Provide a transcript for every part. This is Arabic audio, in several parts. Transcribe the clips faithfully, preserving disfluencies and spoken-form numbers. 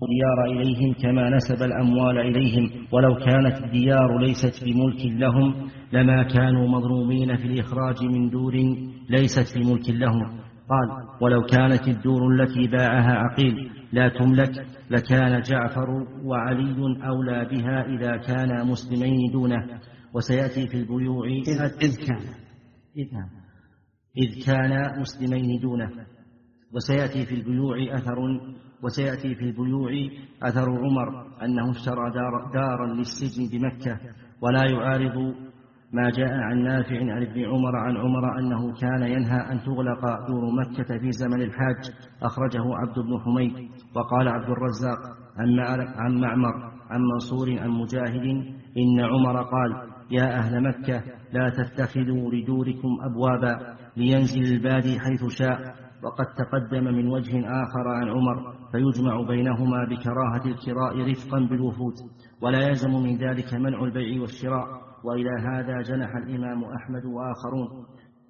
الديار إليهم كما نسب الأموال إليهم، ولو كانت الديار ليست بملك لهم لما كانوا مظلومين في الإخراج من دور ليست بملك لهم. قال: ولو كانت الدور التي باعها عقيل لا تملك لكان جعفر وعلي أولى بها إذا كانا مسلمين دونه. وسيأتي في البيوع إذ كان إذ كان مسلمين دونه. وسيأتي في البيوع أثر وسيأتي في البيوع أثر عمر أنه اشترى دار دارا للسجن بمكة، ولا يعارض ما جاء عن نافع عن ابن عمر عن عمر أنه كان ينهى أن تغلق دور مكة في زمن الحاج. أخرجه عبد بن حميد. وقال عبد الرزاق عن معمر عن منصور عن مجاهد إن عمر قال: يا أهل مكة لا تتخذوا لدوركم أبوابا لينزل البادي حيث شاء. وقد تقدم من وجه آخر عن عمر، فيجمع بينهما بكراهة الكراء رفقا بالوفود، ولا يلزم من ذلك منع البيع والشراء. وإلى هذا جنح الإمام أحمد وآخرون،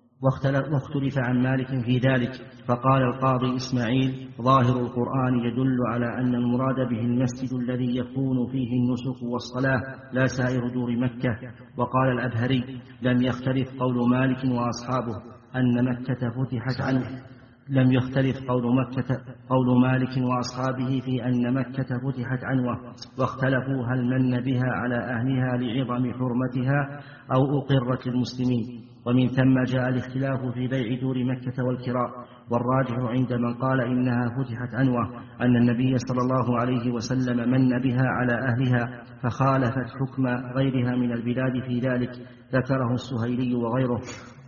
واختلف عن مالك في ذلك. فقال القاضي إسماعيل: ظاهر القرآن يدل على أن المراد به المسجد الذي يكون فيه النسك والصلاة لا سائر دور مكة. وقال الأبهري: لم يختلف قول مالك وأصحابه أن مكة فتحت عنه لم يختلف قول, مكة قول مالك وأصحابه في أن مكة فتحت عنوة، واختلفوا هل من بها على أهلها لعظم حرمتها أو أقرت المسلمين. ومن ثم جاء الاختلاف في بيع دور مكة والكراء. والراجح عند من قال إنها فتحت عنوة أن النبي صلى الله عليه وسلم من بها على أهلها فخالفت حكم غيرها من البلاد في ذلك، ذكره السهيلي وغيره.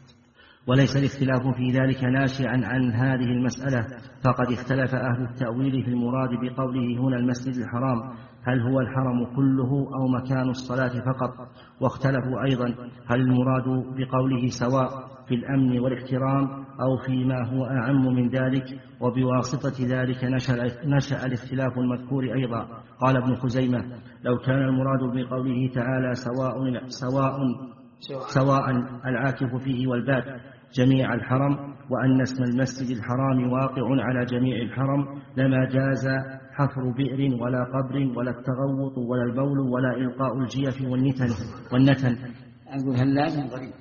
وليس الاختلاف في ذلك ناشئا عن هذه المسألة، فقد اختلف أهل التأويل في المراد بقوله هنا المسجد الحرام، هل هو الحرم كله أو مكان الصلاة فقط. واختلفوا أيضا هل المراد بقوله سواء في الأمن والاحترام أو فيما هو أعم من ذلك. وبواسطة ذلك نشأ الاختلاف المذكور أيضا. قال ابن خزيمة: لو كان المراد بقوله تعالى سواء سواء سواء العاكف فيه والباد جميع الحرم، وأن اسم المسجد الحرام واقع على جميع الحرم، لما جاز حفر بئر ولا قبر ولا التغوط ولا البول ولا إلقاء الجيف والنتن والنتن أقول هل لازم غريب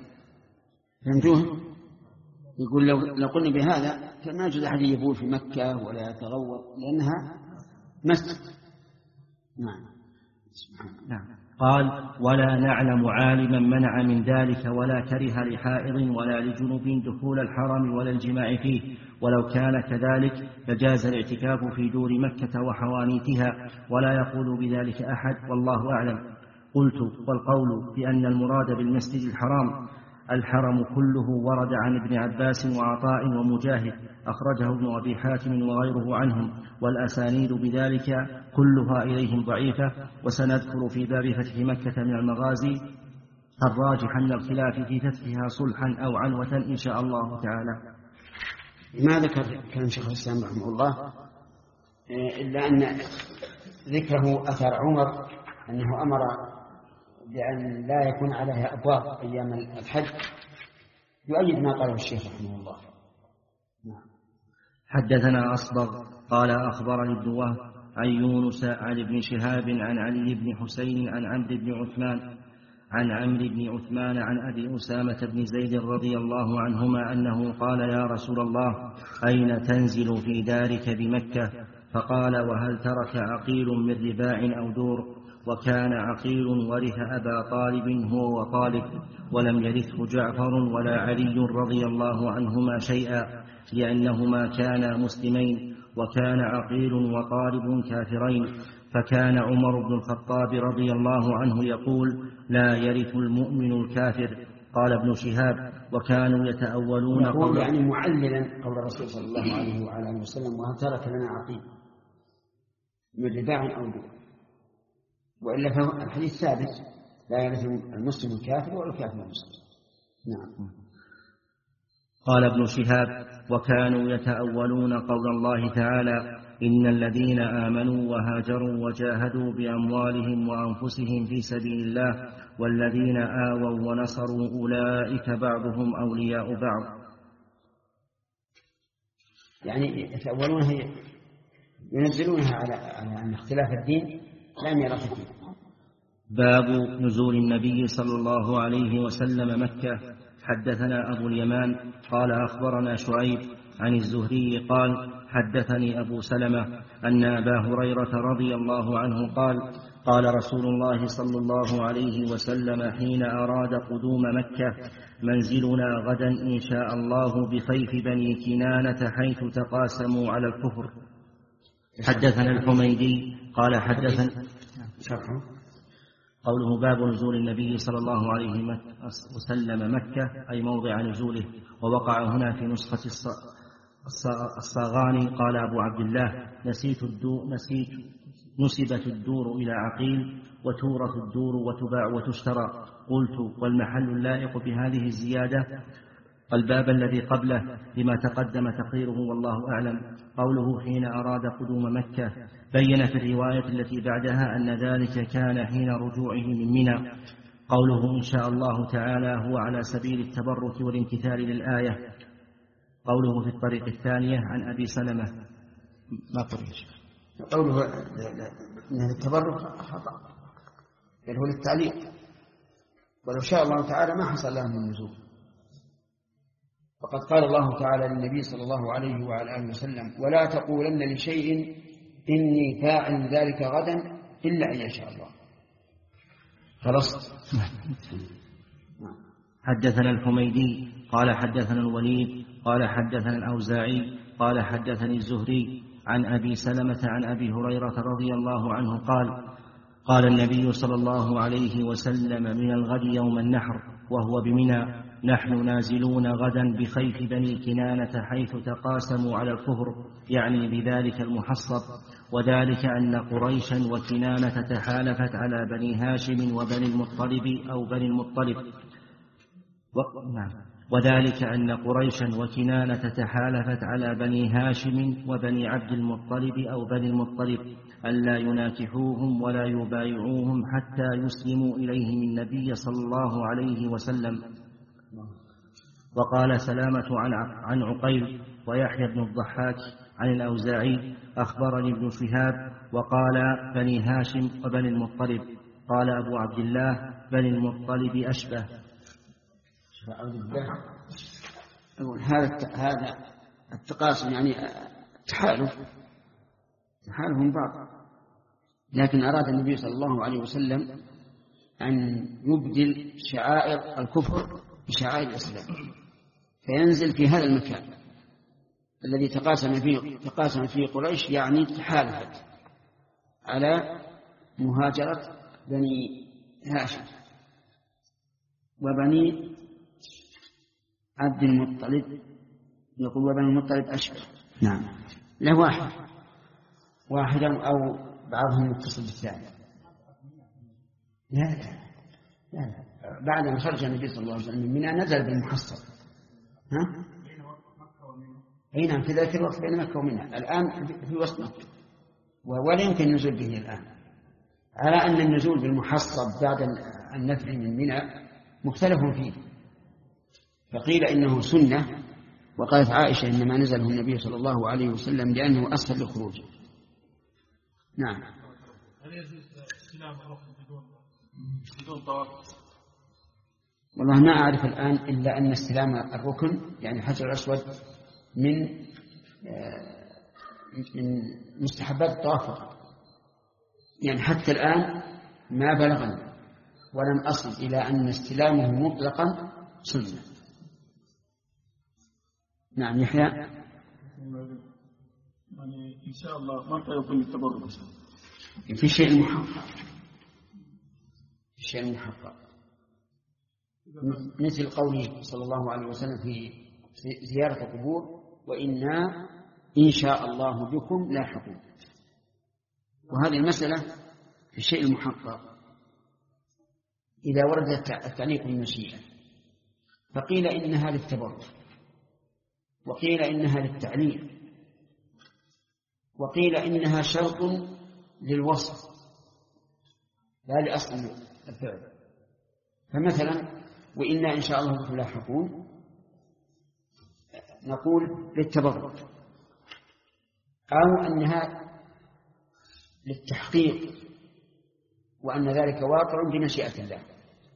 فهمتوه؟ يقول لو, لو قلنا بهذا فما يجوز أحد يبول في مكة ولا يتغوط لأنها مسجد. نعم. نعم. قال: ولا نعلم عالما منع من ذلك ولا كره لحائض ولا لجنب دخول الحرم ولا الجماع فيه. ولو كان كذلك لجاز الاعتكاف في دور مكة وحوانيتها، ولا يقول بذلك أحد، والله أعلم. قلت: والقول بأن المراد بالمسجد الحرام الحرم كله ورد عن ابن عباس وعطاء ومجاهد، أخرجه ابن أبي حاتم وغيره عنهم، والأسانيد بذلك كلها إليهم ضعيفة. وسنذكر في باب فتح مكة من المغازي الراجح من الخلاف في فتحها صلحا أو عنوة إن شاء الله تعالى. ما ذكر كلام شيخ الإسلام رحمه الله إلا أن ذكره أثر عمر أنه أمر بأن لا يكون عليها أبواب أيام الحج يؤيد ما قاله الشيخ رحمه الله. نعم. حدثنا أصبغ قال أخبرني ابن وهب عن يونس عن ابن شهاب عن علي بن حسين عن عمرو بن عثمان عن عمرو بن عثمان عن أبي أسامة بن زيد رضي الله عنهما أنه قال: يا رسول الله، أين تنزل في دارك بمكة؟ فقال: وهل ترك عقيل من رباع أو دور؟ وكان عقيل ورث أبا طالب هو وطالب، ولم يرثه جعفر ولا علي رضي الله عنهما شيئا، لأنهما كانا مسلمين، وكان عقيل وطالب كافرين. فكان عمر بن الخطاب رضي الله عنه يقول: لا يرث المؤمن الكافر. قال ابن شهاب: وكانوا يتأولون قول يعني معللا قول الرسول صلى الله عليه وعلى وسلم: وهل ترك لنا عقيل من رباع أو دور؟ وإلا فالحديث ثابت: لا يرث المسلم الكافر ولا الكافر المسلم. نعم. قال ابن شهاب: وكانوا يتأولون قول الله تعالى: إن الذين آمنوا وهاجروا وجاهدوا بأموالهم وأنفسهم في سبيل الله والذين آووا ونصروا أولئك بعضهم أولياء بعض. يعني يتأولون هي ينزلونها على على اختلاف الدين لا ميراث فيه. باب نزول النبي صلى الله عليه وسلم مكة. حدثنا أبو اليمان قال أخبرنا شعيب عن الزهري قال حدثني أبو سلمة أن أبا هريرة رضي الله عنه قال قال رسول الله صلى الله عليه وسلم حين أراد قدوم مكة منزلنا غدا إن شاء الله بخيف بني كنانة حيث تقاسموا على الكفر. حدثنا الحميدي قال حدثنا قوله باب نزول النبي صلى الله عليه وسلم مكة أي موضع نزوله، ووقع هنا في نسخة الصاغاني قال أبو عبد الله نسيت الدور نسيت نسبت الدور إلى عقيل وتورث الدور وتباع وتشترى. قلت والمحل اللائق بهذه الزيادة الباب الذي قبله لما تقدم تقريره والله أعلم. قوله حين أراد قدوم مكة بين في الرواية التي بعدها أن ذلك كان حين رجوعه من منى. قوله إن شاء الله تعالى هو على سبيل التبرك والامتثال للآية. قوله في الطريق الثانية عن أبي سلمة ما قريش قوله أن التبرك خطأ بل هو للتعليق، ولو شاء الله تعالى ما حصل لهم النزول. وقد قال الله تعالى للنبي صلى الله عليه وعلى آله وسلم ولا تقولن لشيء إني فاعل ذلك غدا إلا أن يشاء الله. خلاص. حدثنا الحميدي قال حدثنا الوليد قال حدثنا الأوزاعي قال حدثني الزهري عن أبي سلمة عن أبي هريرة رضي الله عنه قال قال النبي صلى الله عليه وسلم من الغد يوم النحر وهو بمنى نحن نازلون غدا بخيف بني كنانة حيث تقاسموا على الكفر، يعني بذلك المحصب، وذلك أن قريشا وكنانة تحالفت على بني هاشم وبني المطلب أو بني المطلب و... نعم. وذلك أن قريشا وكنانة تحالفت على بني هاشم وبني عبد المطلب أو بني المطلب ألا يناكحوهم ولا يبايعوهم حتى يسلموا إليهم النبي صلى الله عليه وسلم. وقال سلامة عن عقيل ويحيى بن الضحاك عن الأوزاعي أخبرني ابن شهاب وقال بني هاشم وبني المطلب. قال أبو عبد الله بني المطلب أشبه. هذا هذا التقاسم يعني تحالف تحالف من بعض، لكن أراد النبي صلى الله عليه وسلم أن يبدل شعائر الكفر بشعائر الإسلام، فينزل في هذا المكان الذي تقاسم فيه تقاسم فيه قريش، يعني تحالفت على مهاجرة بني هاشم وبني عبد المطلب. يقول وبني المطلب أشبه. نعم، له واحد واحدا أو بعضهم متصل بالثاني. لا لا لا بعد أن خرج النبي صلى الله عليه وسلم من منى نزل بالمحصب. ها؟ أي نعم، في ذلك الوقت بين مكة ومنى، الآن في وسط مكة، ولا يمكن النزول به الآن، على أن النزول بالمحصب بعد النفع من منى مختلف فيه. فقيل إنه سنة، وقالت عائشة إنما نزله النبي صلى الله عليه وسلم لأنه أسهل للخروج. نعم. هل يجوز استلام الركن بدون بدون طواف؟ والله ما أعرف الآن إلا أن استلام الركن يعني الحجر الأسود من من مستحبات الطواف، يعني حتى الآن ما بلغني ولم أصل إلى أن استلامه مطلقا سنة. نعم يحيى. يعني إن شاء الله متى يكون التبرك؟ في شيء محقق، في شيء محقق مثل قوله صلى الله عليه وسلم في زيارة القبور وإنا إن شاء الله بكم لاحقون. وهذه المسألة في الشيء المحقق إذا ورد التعليق بالمشيئة فقيل إنها للتبرك، وقيل إنها للتعليق، وقيل إنها شرط للوصف لا لأصل الفعل. فمثلا وإنا إن شاء الله بكم لاحقون نقول للتبرك، أو أنها للتحقيق وأن ذلك واقع بمشيئة الله،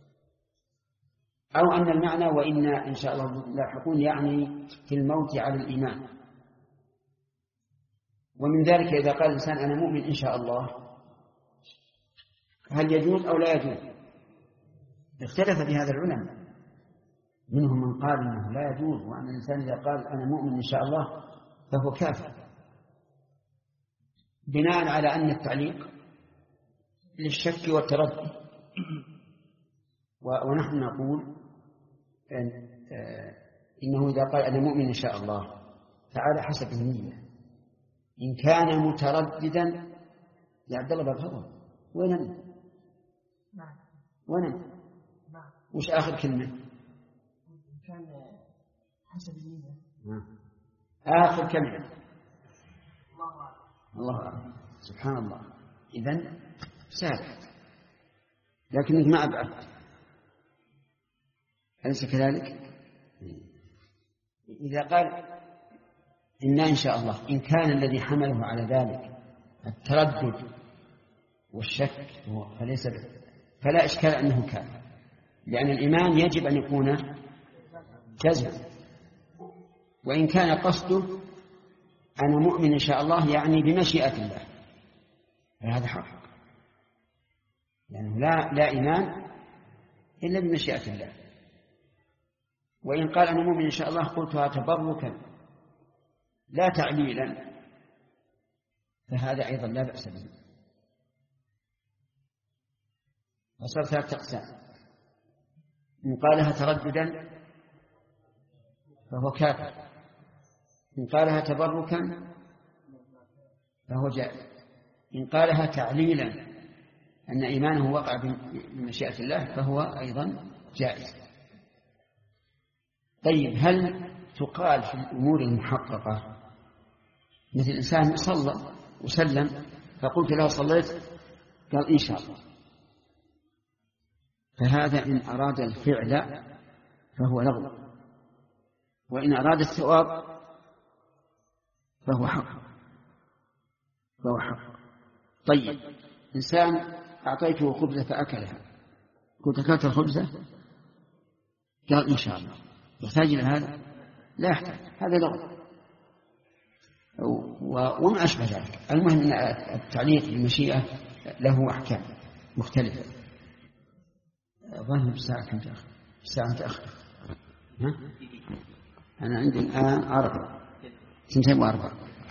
أو أن المعنى وإنا إن شاء الله لاحقون يعني في الموت على الإيمان. ومن ذلك إذا قال الإنسان أنا مؤمن إن شاء الله، هل يجوز أو لا يجوز؟ اختلف في هذا العلماء، منهم من قال إنه لا يجوز، وأن الإنسان إذا قال أنا مؤمن إن شاء الله فهو كافر، بناء على أن التعليق للشك والتردد. ونحن نقول إن إنه إذا قال أنا مؤمن إن شاء الله فعلى حسب النية. إن كان مترددا يا عبد الله بالفضل وين أنت؟ وين أنت؟ وش آخر كلمة؟ إن كان حسب النية. آخر كلمة الله أعلم. سبحان الله. إذن سهل، لكنك ما أبعد، أليس كذلك؟ إذا قال إنا إن شاء الله، إن كان الذي حمله على ذلك التردد والشك فليس فلا إشكال أنه كان، لأن الإيمان يجب أن يكون جزما. وإن كان قصده أنا مؤمن إن شاء الله يعني بمشيئة الله فهذا حق، يعني لا لا إيمان إلا بمشيئة الله. وإن قال أنا مؤمن إن شاء الله قلتها تبركا لا تعليلا فهذا أيضا لا بأس به. وصار ثلاثة أقسام: إن قالها ترددا فهو كافر، إن قالها تبركا فهو جائز، إن قالها تعليلا أن إيمانه وقع بمشيئة الله فهو أيضا جائز. طيب، هل تقال في الأمور المحققة مثل إنسان صلى وسلم فقلت له صليت قال إن شاء الله، فهذا إن أراد الفعل فهو لغو، وإن أراد الثواب فهو حق فهو حق. طيب، إنسان أعطيته خبزة فأكلها، قلت أكلت الخبزة قال إن شاء الله، يحتاج إلى هذا؟ لا يحتاج، هذا لغو وما أشبه ذلك. المهم أن التعليق بالمشيئة له أحكام مختلفة. ظن بساعة كم تأخر؟ ساعة تأخر. ها؟ أنا عندي الآن أربع سنتين وأربع.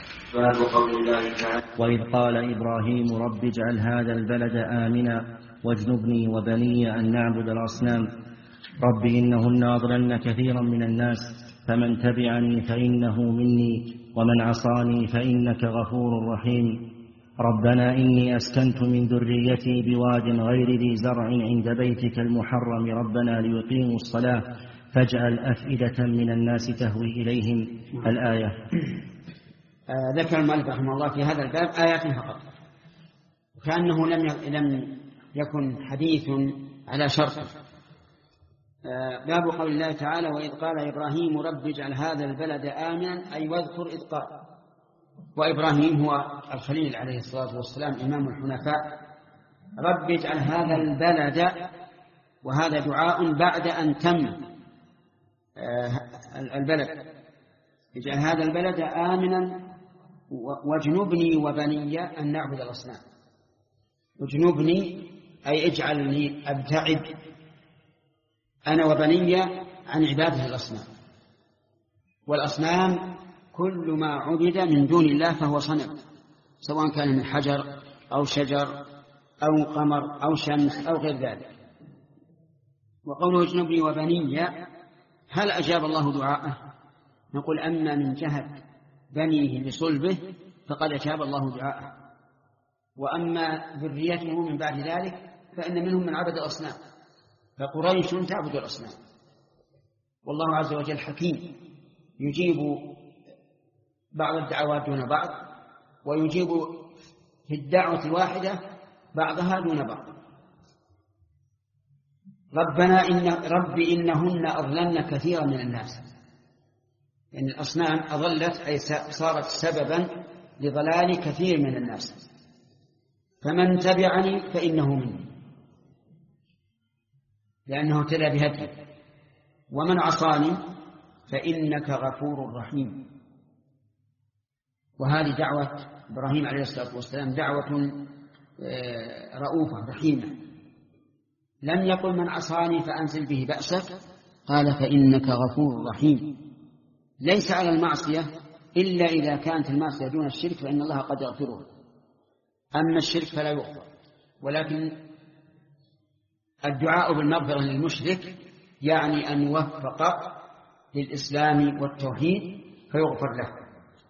وإذ قال إبراهيم رب اجعل هذا البلد آمنا واجنبني وبني أن نعبد الأصنام رب إنهن أضللن كثيرا من الناس فمن تبعني فإنه مني ومن عصاني فإنك غفور رحيم ربنا إني أسكنت من ذريتي بواد غير ذي زرع عند بيتك المحرم ربنا ليقيموا الصلاة فاجعل أفئدة من الناس تهوي إليهم. الآية. آه ذكر المؤلف رحمه الله في هذا الباب آيات فقط، وكأنه لم لم يكن حديث على شرط. آه باب قول الله تعالى وإذ قال إبراهيم رب اجعل هذا البلد آمنا، أي واذكر إذ قال. وإبراهيم هو الخليل عليه الصلاة والسلام إمام الحنفاء. رب اجعل هذا البلد، وهذا دعاء بعد أن تم آه البلد، اجعل هذا البلد آمنا واجنبني وبني أن نعبد الأصنام. واجنبني أي اجعلني أبتعد أنا وبني عن عبادة الأصنام. والأصنام كل ما عبد من دون الله فهو صنم، سواء كان من حجر أو شجر أو قمر أو شمس أو غير ذلك. وقوله اجنبني وبني، هل أجاب الله دعاءه؟ نقول أما من جهة بنيه لصلبه فقد أجاب الله دعاءه، وأما ذريته من بعد ذلك فإن منهم من عبد الأصنام، فقريش تعبد الأصنام. والله عز وجل حكيم يجيب بعض الدعوات دون بعض، ويجيب في الدعوة الواحدة بعضها دون بعض. ربنا إن ربي إنهن أضللن كثيرا من الناس، يعني الأصنام أضلت أي صارت سببا لضلال كثير من الناس. فمن تبعني فإنه مني، لأنه اهتدى بهدي، ومن عصاني فإنك غفور رحيم. وهذه دعوة إبراهيم عليه الصلاة والسلام دعوة رؤوفة رحيمة. لم يقل من عصاني فأنزل به بأسك، قال فإنك غفور رحيم. ليس على المعصية إلا إذا كانت المعصية دون الشرك فإن الله قد يغفره، أما الشرك فلا يغفر. ولكن الدعاء بالمغفرة للمشرك يعني أن يوفق للإسلام والتوحيد فيغفر له.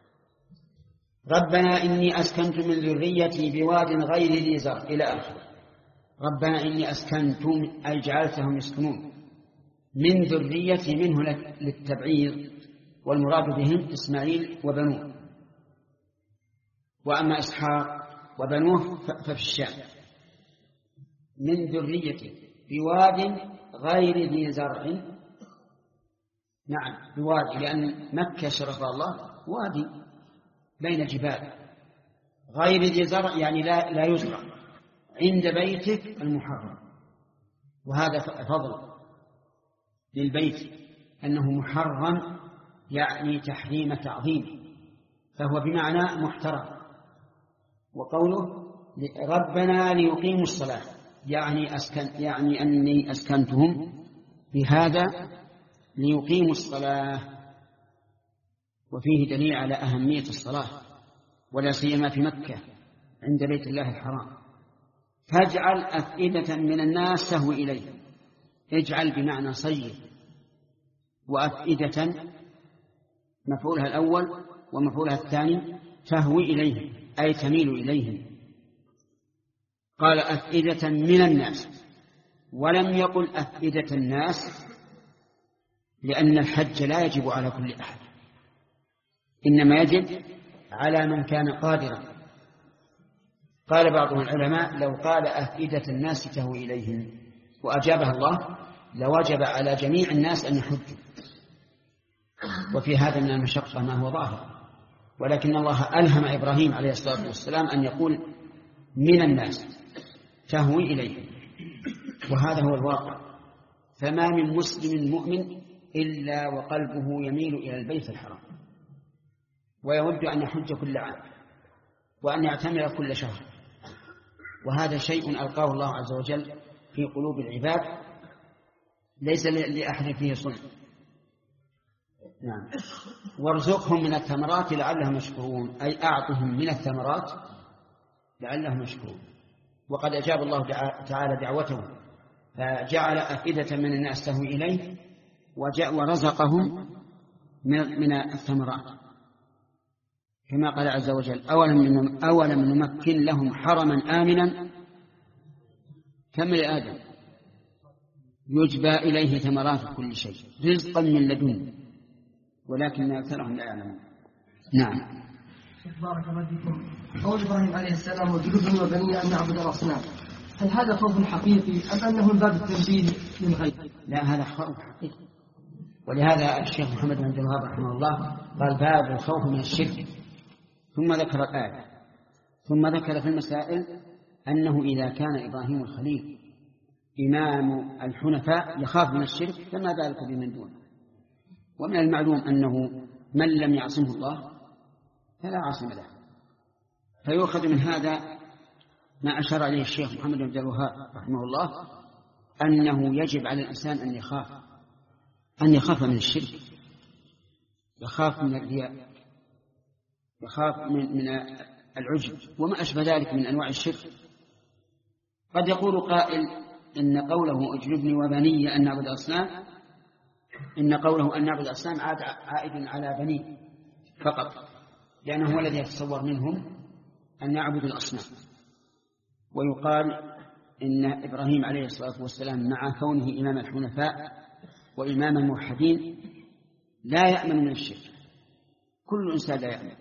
ربنا إني أسكنت من ذريتي بواد غير ذي زرع إلى آخره. ربنا إني أسكنت أي جعلتهم يسكنون من ذريتي، منه للتبعيض، والمراد بهم إسماعيل وبنوه، وأما إسحاق وبنوه ففي الشام. من ذريتي بواد غير ذي زرع، نعم بوادي، لأن مكة شرفها الله وادي بين جبال، غير ذي زرع يعني لا, لا يزرع، عند بيتك المحرم. وهذا فضل للبيت أنه محرم، يعني تحريم تعظيم، فهو بمعنى محترم. وقوله ربنا ليقيموا الصلاة يعني أسكن يعني أني أسكنتهم بهذا ليقيموا الصلاة، وفيه دليل على أهمية الصلاة ولا سيما في مكة عند بيت الله الحرام. فاجعل أفئدة من الناس تهوي إليه، اجعل بمعنى صير، وأفئدة مفعولها الأول ومفعولها الثاني تهوي إليه أي تميل إليه. قال أفئدة من الناس، ولم يقل أفئدة الناس، لأن الحج لا يجب على كل أحد، إنما يجب على من كان قادرا. قال بعض العلماء لو قال أفئدة الناس تهوي إليهم وأجابها الله لوجب على جميع الناس أن يحجوا، وفي هذا من المشقة ما هو ظاهر، ولكن الله ألهم إبراهيم عليه الصلاة والسلام أن يقول من الناس تهوي إليهم، وهذا هو الواقع. فما من مسلم مؤمن إلا وقلبه يميل إلى البيت الحرام، ويود أن يحج كل عام وأن يعتمر كل شهر، وهذا شيء ألقاه الله عز وجل في قلوب العباد ليس لأحد فيه صنع. نعم. وارزقهم من الثمرات لعلهم يشكرون، أي أعطهم من الثمرات لعلهم يشكرون. وقد أجاب الله تعالى دعوته فجعل أفئدة من الناس تهوي إليه ورزقهم من الثمرات، كما قال عز وجل أولم أولم نمكن لهم حرما آمنا كما لآدم يجبى إليه ثمرات كل شيء رزقا من لدن ولكن أكثرهم لا يعلمون. نعم. بارك الله فيكم. قول إبراهيم عليه السلام وجنوبنا وبنينا أن نعبد الأصنام، هل هذا خوف حقيقي أم أنه من باب التنبيه للغيب؟ لا، هذا خوف حقيقي، ولهذا الشيخ محمد بن عبد الوهاب رحمه الله قال باب الخوف من الشرك، ثم ذكر الآية، ثم ذكر في المسائل أنه إذا كان إبراهيم الخليل إمام الحنفاء يخاف من الشرك فما بالك بمن دونه. ومن المعلوم أنه من لم يعصمه الله فلا عاصم له. فيؤخذ من هذا ما أشار إليه الشيخ محمد بن عبد الوهاب رحمه الله، أنه يجب على الإنسان أن يخاف أن يخاف من الشرك، يخاف من الرياء، يخاف من من العجب وما أشبه ذلك من أنواع الشرك. قد يقول قائل إن قوله اجنبني وبني أن نعبد الأصنام، إن قوله أن نعبد الأصنام عائد على بني فقط، لأنه هو الذي يتصور منهم أن نعبد الأصنام. ويقال إن إبراهيم عليه الصلاة والسلام مع كونه إمام الحنفاء وإمام الموحدين لا يأمن من الشرك، كل إنسان لا يأمن.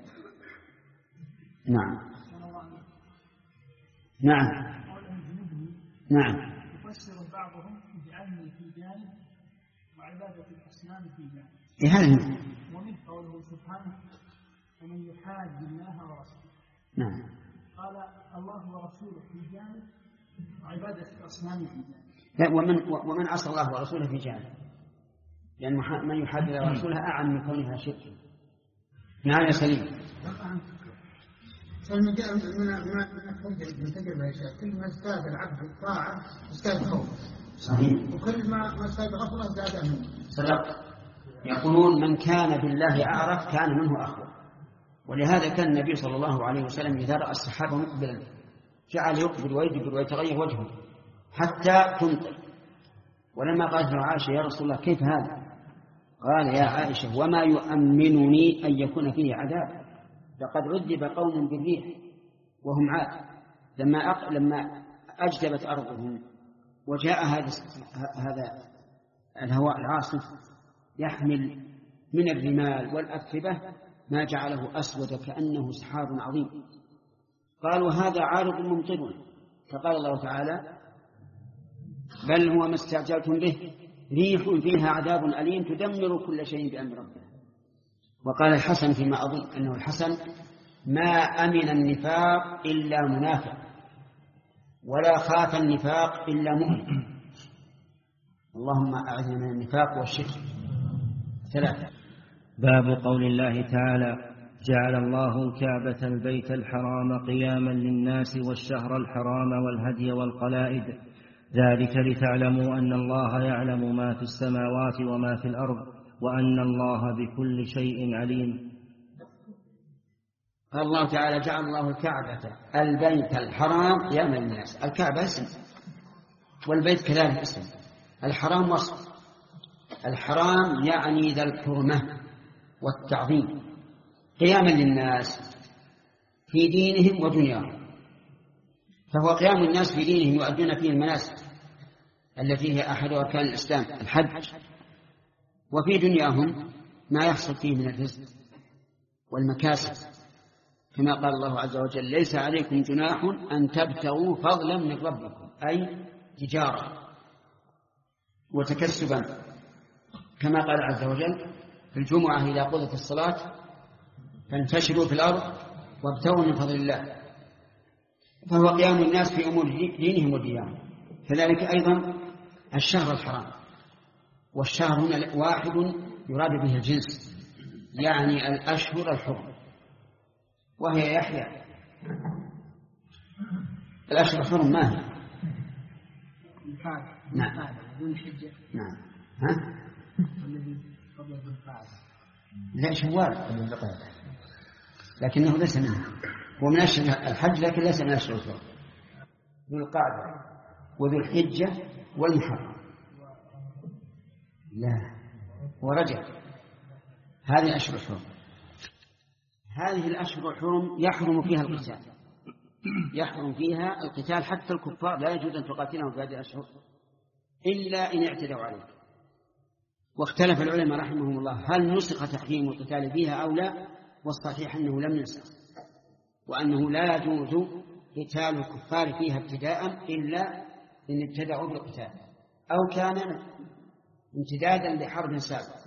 نعم نعم نعم. يفسر بعضهم اجعلني في جانب وعبادة الأصنام في جانب. إيه هذا؟ ومن قوله سبحانه ومن يحاد الله ورسوله. نعم. قال الله ورسوله في جانب وعبادة الأصنام في جانب. لا، ومن ومن عصى الله ورسوله في جانب، لأن يعني من يحدد رسولها أعم من كونها شرك. نعم يا سليم. من من من تجربة يا شيخ، كل ما ازداد العبد الطاعة ازداد خوف. صحيح. وكل ما ما ازداد غفلة ازداد أمن. صدق. يقولون من كان بالله أعرف كان منه أخوف. ولهذا كان النبي صلى الله عليه وسلم إذا رأى الصحابة مقبلا جعل يقبل ويدبر ويتغير وجهه حتى تمطر. ولما قالت له عائشة يا رسول الله كيف هذا؟ قال يا عائشة وما يؤمنني أن يكون فيه عذاب، لقد عذب قوم بالريح وهم عاد. لما أق... لما أجدبت أرضهم وجاء هذا هذا الهواء العاصف يحمل من الرمال والأتربة ما جعله أسود كأنه سحاب عظيم، قالوا هذا عارض ممطرنا. فقال الله تعالى بل هو ما استعجلتم به ريح فيها عذاب أليم تدمر كل شيء بأمر ربها. وقال الحسن فيما أظن أنه الحسن ما أمن النفاق إلا منافق ولا خاف النفاق إلا مؤمن. اللهم أعذنا من النفاق والشرك. ثلاثة. باب قول الله تعالى جعل الله الكعبة البيت الحرام قياما للناس والشهر الحرام والهدي والقلائد ذلك لتعلموا أن الله يعلم ما في السماوات وما في الأرض وأن الله بكل شيء عليم. قال الله تعالى جعل الله الكعبة البيت الحرام قياما للناس. الكعبة اسم والبيت كذلك اسم. الحرام وصف. الحرام يعني ذا الحرمة والتعظيم قياما للناس في دينهم ودنياهم. فهو قيام الناس في دينهم يؤدون فيه المناسك التي هي أحد أركان الإسلام الحج، وفي دنياهم ما يحصل فيه من الرزق والمكاسب، كما قال الله عز وجل ليس عليكم جناح أن تبتغوا فضلا من ربكم، أي تجارة وتكسبا، كما قال عز وجل في الجمعة إذا قضت الصلاة فانتشروا في الأرض وابتغوا من فضل الله. فهو قيام الناس في أمور دينهم وديانهم. كذلك أيضا الشهر الحرام، والشهر هنا واحد يراد به الجنس، يعني الأشهر الحرم، وهي يحيى. الأشهر الحرم ما هي؟ نعم نعم ها؟ لا شوال لكنه ليس منها، هو من أشهر الحج لكن ليس من أشهر الحرم. ذو القعدة وذو الحجة والمحرم لا ورجب، هذه أشهر الحرم. هذه الأشهر الحرم يحرم فيها القتال، يحرم فيها القتال حتى الكفار لا يجوز أن تقاتلهم في هذه الأشهر إلا إن اعتدوا عليك. واختلف العلماء رحمهم الله هل نسخ تحريم القتال فيها أو لا، والصحيح أنه لم ينسخ، وأنه لا يجوز قتال الكفار فيها ابتداء إلا إن ابتدعوا بالقتال أو كان امتدادا لحرب سابق.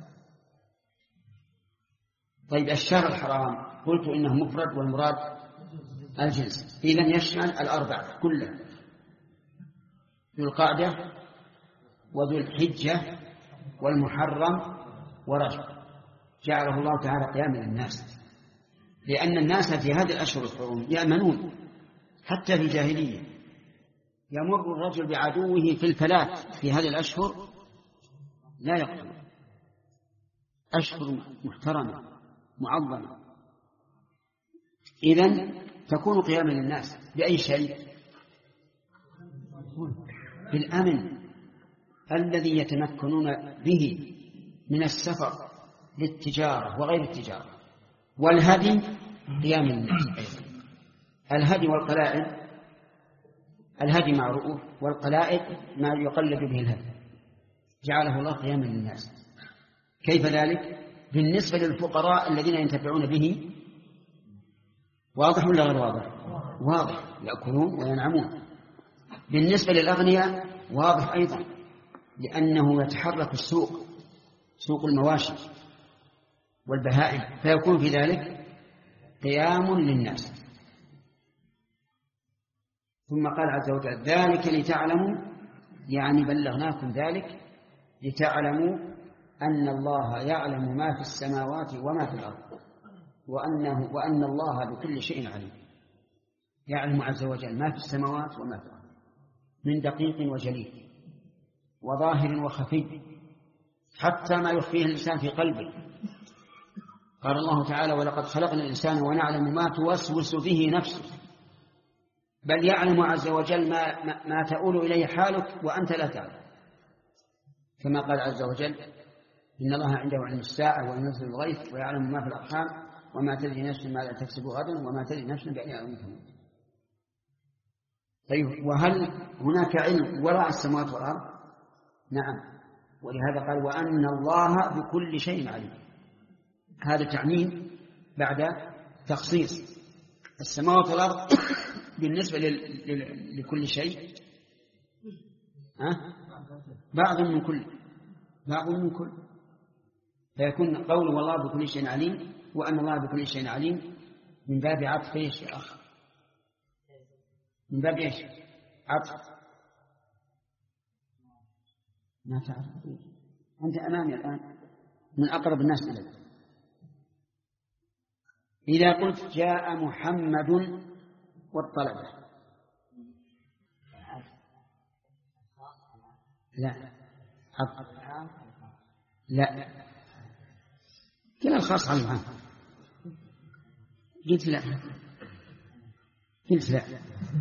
طيب الشهر الحرام قلت إنه مفرد والمراد الجنس، إذن يشمل الأربعة كلها، ذو القعدة وذو الحجة والمحرم ورجب، جعله الله تعالى قياما للناس، لأن الناس في هذه الأشهر الحرم يأمنون. حتى في الجاهلية يمر الرجل بعدوه في الفلات في هذه الأشهر لا يقتل، أشهر محترمة معظمة. إذن تكون قياما للناس بأي شيء؟ بالأمن الذي يتمكنون به من السفر للتجارة وغير التجارة. والهدي قيام للناس أيضا. الهدي والقلائد، الهدي معروف والقلائد ما يقلد به الهدي، جعله الله قياما للناس. كيف ذلك؟ بالنسبة للفقراء الذين ينتفعون به واضح ولا غير واضح؟ واضح، يأكلون وينعمون. بالنسبة للأغنياء واضح أيضا، لأنه يتحرك السوق، سوق المواشي والبهائم، فيكون في ذلك قيام للناس. ثم قال عز وجل ذلك لتعلموا، يعني بلغناكم ذلك لتعلموا أن الله يعلم ما في السماوات وما في الأرض، وأنه وأن الله بكل شيء عليم. يعلم عز وجل ما في السماوات وما في الأرض من دقيق وجليل وظاهر وخفي، حتى ما يخفيه الإنسان في قلبه. قال الله تعالى ولقد خلقنا الإنسان ونعلم ما توسوس به نفسه، بل يعلم عز وجل ما, ما, ما تؤول إليه حالك وأنت لا تعلم، كما قال عز وجل إن الله عنده علم الساعة وينزل الغيث ويعلم ما في الأرحام وما تدري نفس ماذا تكسب غدا وما تدري نفس بأي أرض تموت. طيب، وهل هناك علم وراء السماوات والأرض؟ نعم، ولهذا قال وأن الله بكل شيء عليم. هذا تعميم بعد تخصيص. السماوات والأرض بالنسبة لكل شيء أه؟ بعض من كل بعض من كل فيكون قول والله بكل شيء عليم وأن الله بكل شيء عليم من باب عطف ايش يا أخ؟ من باب ايش؟ عطف. ما تعرف أنت أمامي الآن من أقرب الناس إليك. إذا قلت جاء محمد والطلبة، لا حق. لا كلا الخاص عن العام. قلت لا قلت لا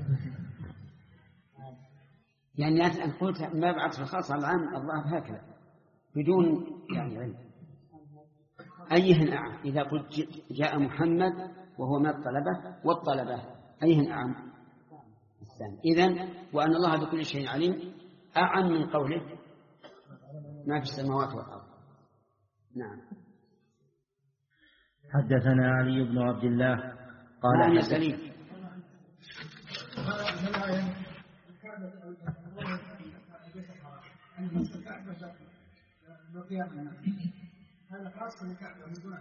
يعني أن قلت ما بعث الخاص عن العام الله هكذا بدون يعني علم. أيهن أعم؟ إذا قلت جاء محمد وهو من الطلبة والطلبة أيهن أعم؟ الثاني. إذن وأن الله بكل شيء عليم أعم من قوله ما في السماوات والأرض. نعم. حدثنا علي بن عبد الله قال نعم يا سليم. هذا خاص بالكعبة من دون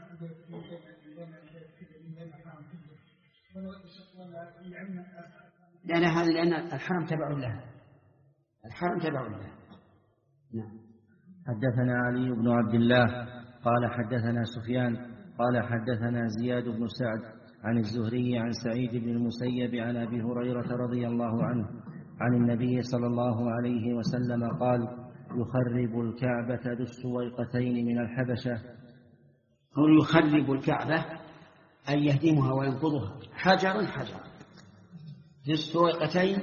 لأن هذا لأن الحرم تبع لها. الحرم تبع لها. نعم. حدثنا علي بن عبد الله قال حدثنا سفيان قال حدثنا زياد بن سعد عن الزهري عن سعيد بن المسيب عن أبي هريرة رضي الله عنه عن النبي صلى الله عليه وسلم قال يخرب الكعبة ذو السويقتين من الحبشة. هو يخرب الكعبة أن يهدمها وينقضها حجرا حجرا. ذو السويقتين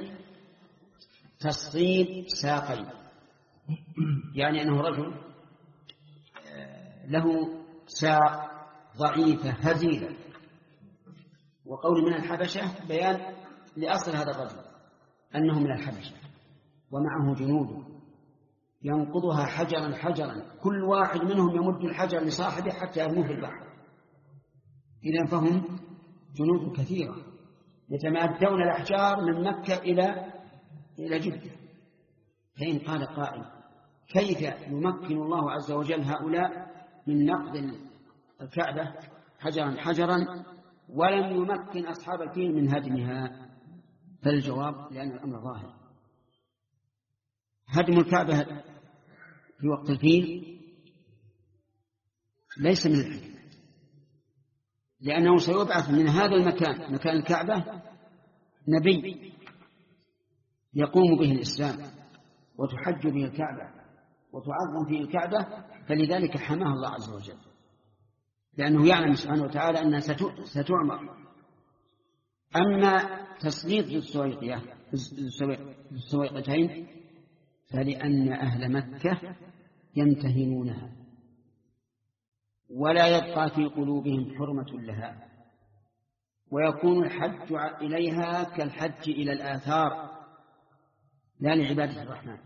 تصطيب ساقين، يعني أنه رجل له ساق ضعيفة هزيلة، وقول من الحبشة بيان لأصل هذا الرجل أنه من الحبشة ومعه جنود ينقضها حجرا حجرا، كل واحد منهم يمد الحجر لصاحبه حتى يرموه في البحر. إذن فهم جنود كثيرة يتمادون الأحجار من مكة إلى إلى جدة. فإن قال قائل كيف يمكن الله عز وجل هؤلاء من نقض الكعبة حجرا حجرا ولم يمكن أصحاب الفيل من هدمها؟ فالجواب لأن الأمر ظاهر. هدم الكعبة في وقت الفيل ليس من الحكمة، لأنه سيبعث من هذا المكان مكان الكعبة نبي يقوم به الإسلام وتحج به الكعبة وتعظم فيه الكعبة، فلذلك حماها الله عز وجل، لأنه يعلم سبحانه وتعالى أنها ستعمر. أما تسليط السويقتين فلأن أهل مكة يمتهنونها ولا يبقى في قلوبهم حرمة لها، ويكون الحج إليها كالحج إلى الآثار لا لعبادة الرحمن.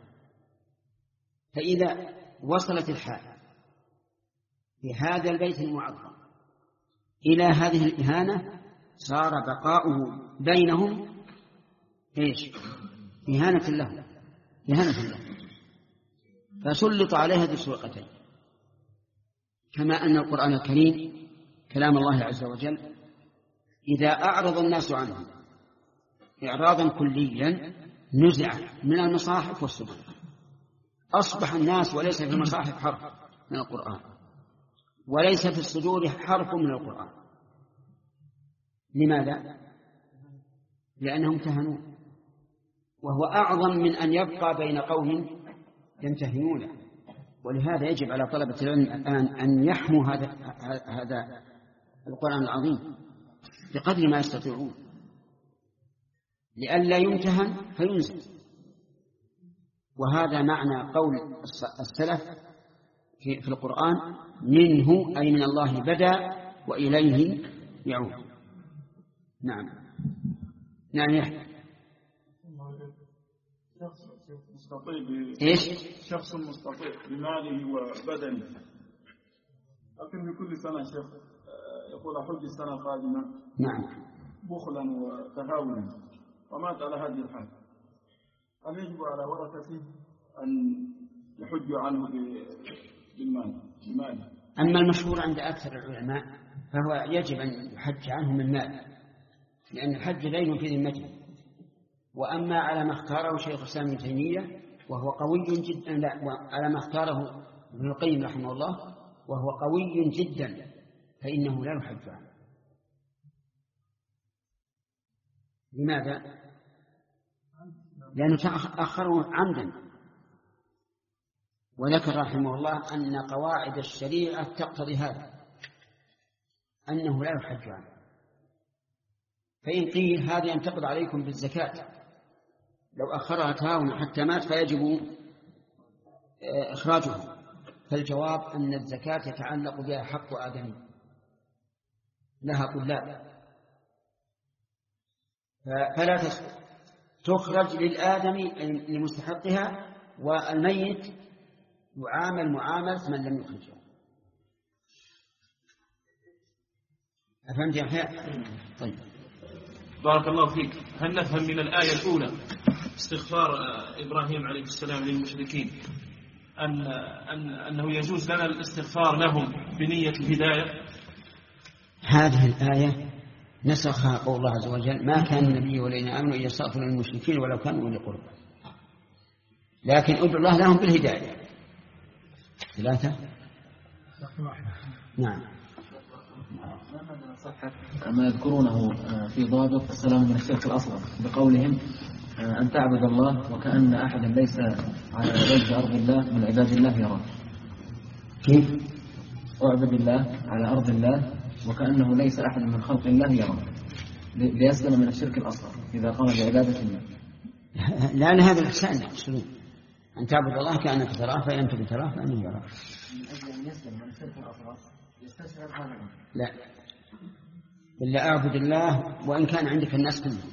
فإذا وصلت الحال بهذا البيت المعظم إلى هذه الإهانة صار بقاؤه بينهم إيش؟ إهانة له إهانة له، فسلط عليها ذو السويقتين. كما أن القرآن الكريم كلام الله عز وجل إذا أعرض الناس عنه إعراضا كليا نزع من المصاحف والصدور، أصبح الناس وليس في المصاحف حرف من القرآن وليس في الصدور حرف من القرآن. لماذا؟ لأنهم امتهنون، وهو أعظم من أن يبقى بين قوم يمتهنونه. ولهذا يجب على طلبة العلم الآن أن يحموا هذا هذا القرآن العظيم بقدر ما يستطيعون لئلا يمتهن فينزل. وهذا معنى قول السلف في القرآن: منه أي من الله بدأ وإليه يعود. نعم نعم يحيى. ايش؟ شخص مستطيع بماله وبدنه، لكن في كل سنة شيخ يقول أحج السنة القادمة نعم بخلا وتهاونا ومات على هذه الحال، هل يجب على ورثته أن يحجوا عنه بالمال بماله؟ أما المشهور عند أكثر العلماء فهو يجب أن يحج عنه من مال، لأن الحج دين في ذمته. وأما على ما اختاره شيخ الإسلام ابن تيمية وهو قوي جدا، لا على ما اختاره ابن القيم رحمه الله وهو قوي جدا، فإنه لا يحج عنه. لماذا؟ لأنه تأخره عمدا. وذكر رحمه الله أن قواعد الشريعة تقتضي هذا، أنه لا يحج عنه. فإن قيل هذا ينتقد عليكم بالزكاة، لو أخرها تهاون حتى مات فيجب إخراجه، فالجواب أن الزكاة يتعلق بها حق آدمي لها طلاب، فلا تخرج للآدمي لمستحقها، والميت يعامل معاملة من لم يخرجها. أفهمت يا أخي؟ طيب بارك الله فيك. هل نفهم من الآية الأولى استغفار إبراهيم عليه السلام للمشركين أن أن أنه يجوز لنا الاستغفار لهم بنية الهداية؟ هذه الآية نسخها قول الله عز وجل: ما كان النبي والذين آمنوا أن يستغفروا للمشركين ولو كانوا أولي قربى، لكن ادعوا الله لهم بالهداية. ثلاثة. نعم. ما يذكرونه في ضابط السلام من الشرك الأصغر بقولهم أن تعبد الله وكأن أحدا ليس على وجه أرض الله من عباد الله يراه. كيف؟ أعبد الله على أرض الله وكأنه ليس أحد من خلق الله يراه، ليسلم من الشرك الأصغر إذا قام بعبادة الله. لأن هذا الإحسان يقصدون أن تعبد الله كأنك تراه فإن لم تكن تراه فإنه يراه. لا، إلا أعبد الله وإن كان عندك الناس كلهم.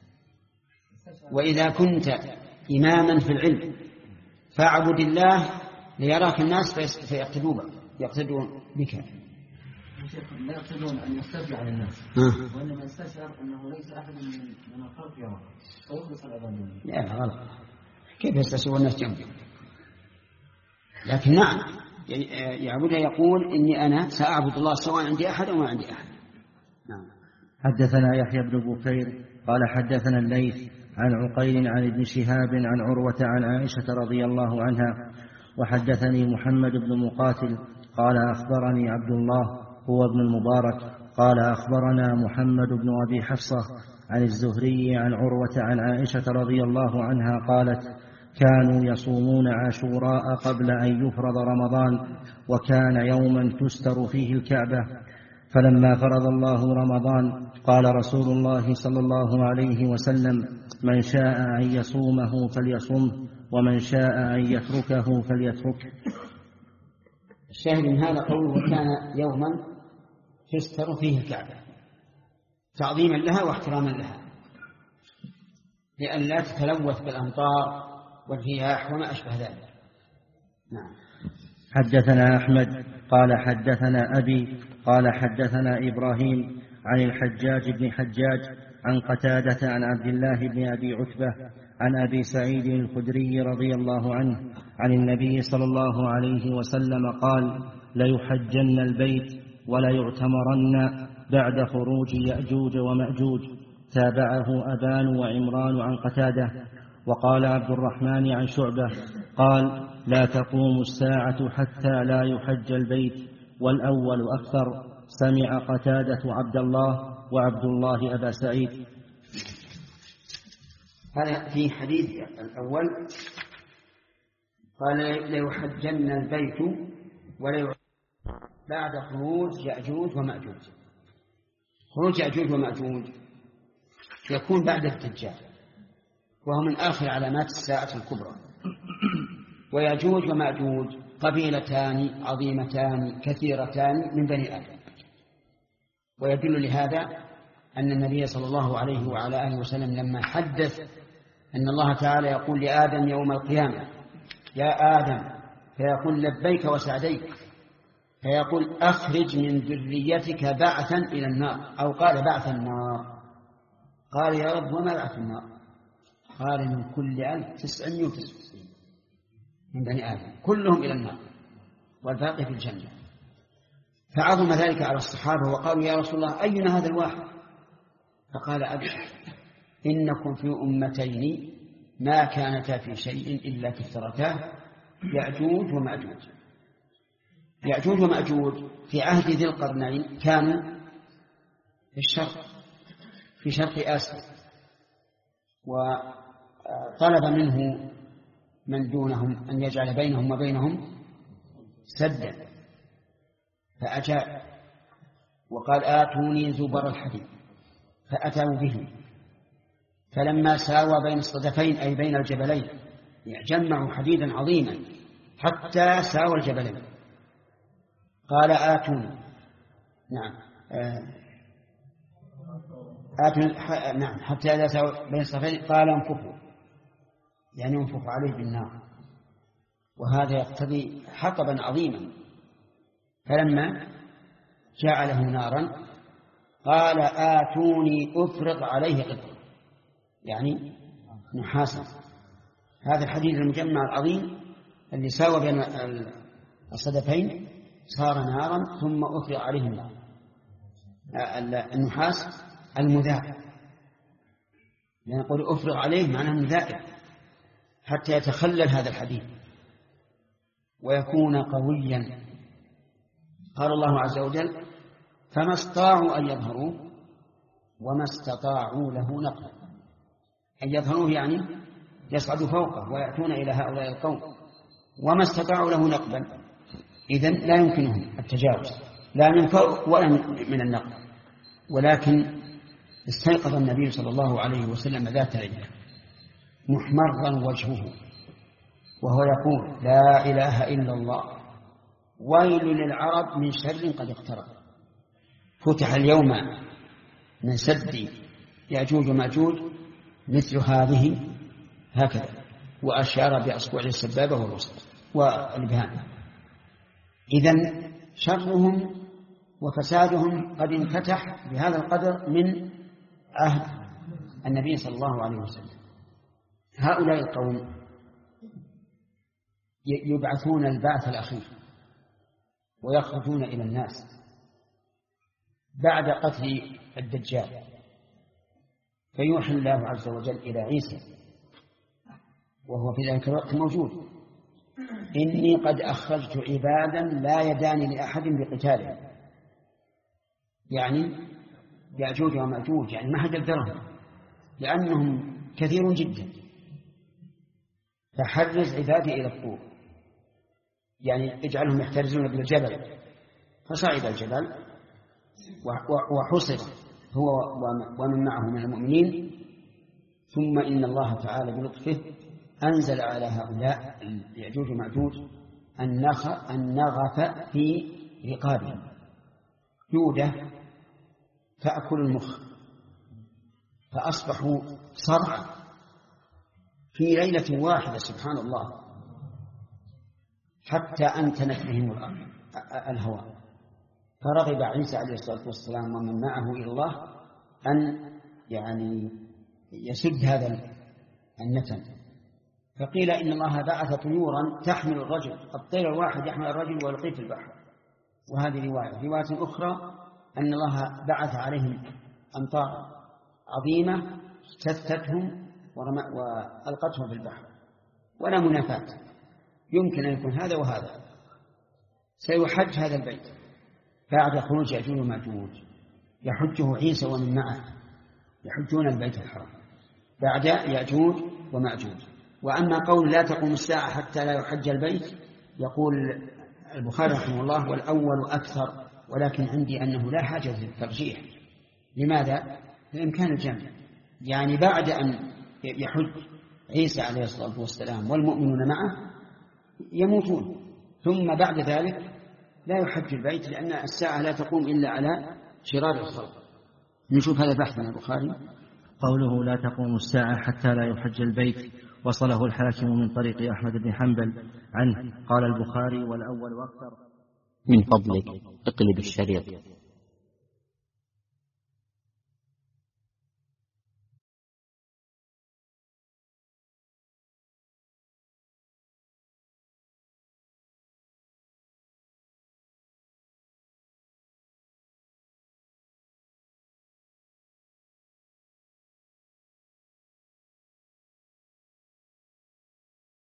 وإذا كنت إماما في العلم فاعبد الله ليراك الناس فيقتدون يقتدون بك. لا يقتدون أن يسترجع على الناس، وإنما يستشعر أنه ليس أحد من الخلق يراه فيخلص العبادة. لا غلط، كيف يستشعر الناس جنبي؟ لكن نعم يعبدها، يقول إني أنا سأعبد الله سواء عندي أحد أو ما عندي أحد. نعم. حدثنا يحيى بن بكير قال حدثنا الليث عن عقيل عن ابن شهاب عن عروة عن عائشة رضي الله عنها. وحدثني محمد بن مقاتل قال أخبرني عبد الله هو ابن المبارك قال أخبرنا محمد بن أبي حفصة عن الزهري عن عروة عن عائشة رضي الله عنها قالت: كانوا يصومون عاشوراء قبل أن يفرض رمضان، وكان يوما تستر فيه الكعبة، فلما فرض الله رمضان قال رسول الله صلى الله عليه وسلم: من شاء أن يصومه فليصمه ومن شاء أن يتركه فليتركه. الشاهد من هذا قوله: وكان يوما تستر فيه الكعبة، تعظيما لها واحتراما لها، لأن لا تتلوث بالأمطار والرياح وما أشبه ذلك. نعم. حدثنا أحمد قال حدثنا أبي قال حدثنا إبراهيم عن الحجاج بن حجاج عن قتادة عن عبد الله بن أبي عتبة عن أبي سعيد الخدري رضي الله عنه عن النبي صلى الله عليه وسلم قال: ليحجن البيت ولا يعتمرن بعد خروج يأجوج ومأجوج، تابعه أبان وعمران عن قتادة. وقال عبد الرحمن عن شعبة قال لا تقوم الساعة حتى لا يحج البيت، والأول أكثر. سمع قتادة عبد الله وعبد الله أبا سعيد. هذا في حديث الأول قال ليحجن البيت وليحجن بعد خروج يأجوج ومأجوج. خروج يأجوج ومأجوج يكون بعد الدجال، وهو من آخر علامات الساعة الكبرى. ويأجوج ومأجوج قبيلتان عظيمتان كثيرتان من بني آدم. ويدل لهذا أن النبي صلى الله عليه وعلى آله وسلم لما حدث أن الله تعالى يقول لآدم يوم القيامة يا آدم، فيقول لبيك وسعديك، فيقول أخرج من ذريتك بعثا إلى النار، أو قال بعث النار. قال يا رب وما بعث النار؟ قال من كل ألف تسعمائة وتسعة وتسعين من بني آدم كلهم إلى النار والباقي في الجنة. فعظم ذلك على الصحابة وقالوا يا رسول الله أينا هذا الواحد؟ فقال أبشر إنكم في أمتين ما كانتا في شيء إلا كثرتاه يأجوج ومأجوج. يأجوج ومأجوج في عهد ذي القرنين كانوا في الشرق في شرق آسيا، وطلب منه من دونهم أن يجعل بينهم وبينهم سدا فأجاب وقال آتوني زبر الحديد، فأتوا به. فلما ساوى بين الصدفين أي بين الجبلين جمعوا حديدا عظيما حتى ساوى الجبلين قال آتوني نعم آتوني نعم حتى إذا ساوى بين الصدفين قال انفخوا، يعني انفخوا عليه بالنار، وهذا يقتضي حطبا عظيما. فلما جعله نارا قال آتوني أفرغ عليه قطرا، يعني نحاسا. هذا الحديد المجمع العظيم اللي ساوى بين الصدفين صار نارا ثم أفرغ عليه النار النحاس المذاب، نقول أفرغ عليه معناه مذائب حتى يتخلل هذا الحديد ويكون قويا. قال الله عز وجل فما استطاعوا أن يظهروه وما استطاعوا له نقبا. أن يظهروه يعني يصعدوا فوقه ويأتون إلى هؤلاء القوم، وما استطاعوا له نقبا إذن لا يمكنهم التجاوز لا من فوق ولا من النقب. ولكن استيقظ النبي صلى الله عليه وسلم ذات ليلة محمرا وجهه وهو يقول لا إله إلا الله ويل للعرب من شر قد اقترب. فتح اليوم من سد يأجوج ومأجوج مثل هذه هكذا، وأشار بأصبعه السبابة والوسط والإبهام. إذن شرهم وفسادهم قد انفتح بهذا القدر من عهد النبي صلى الله عليه وسلم. هؤلاء القوم يبعثون البعث الأخير ويخرجون إلى الناس بعد قتل الدجال، فيوحي الله عز وجل إلى عيسى وهو في ذلك الوقت موجود إني قد أخرجت عبادا لا يدان لأحد بقتالهم، يعني يأجوج ومأجوج يعني ما حد يقدرهم لأنهم كثير جدا، فحرز عبادي إلى الطور، يعني اجعلهم يحترزون بالجبل. فصعد الجبل وحصر هو ومن معه من المؤمنين، ثم إن الله تعالى بلطفه أنزل على هؤلاء يأجوج ومأجوج النغف في رقابهم، جودة تأكل المخ، فأصبحوا صرعا في ليلة واحدة سبحان الله حتى أنتنت بهم الهواء. فرغب عيسى عليه الصلاة والسلام ومن معه إلى الله أن يعني يسد هذا النتن، فقيل إن الله بعث طيورا تحمل الرجل، الطير الواحد يحمل الرجل ويلقيه في البحر. وهذه رواية. رواية أخرى أن الله بعث عليهم أمطار عظيمة اجتثتهم وألقتهم في البحر ولا منافاة، يمكن أن يكون هذا وهذا. سيحج هذا البيت بعد خروج يأجوج ومأجوج، يحجه عيسى ومن معه يحجون البيت الحرام بعد يأجوج ومأجوج. وأما قول لا تقوم الساعة حتى لا يحج البيت، يقول البخاري رحمه الله والأول أكثر، ولكن عندي أنه لا حاجة للترجيح. لماذا؟ لإمكان الجمع، يعني بعد أن يحج عيسى عليه الصلاة والسلام والمؤمنون معه يموتون، ثم بعد ذلك لا يحج البيت، لأن الساعة لا تقوم إلا على شرار الخلق. نشوف هذا البحث من البخاري. قوله لا تقوم الساعة حتى لا يحج البيت وصله الحاكم من طريق أحمد بن حنبل عنه. قال البخاري والأول أكثر. من فضلك اقلب الشريط.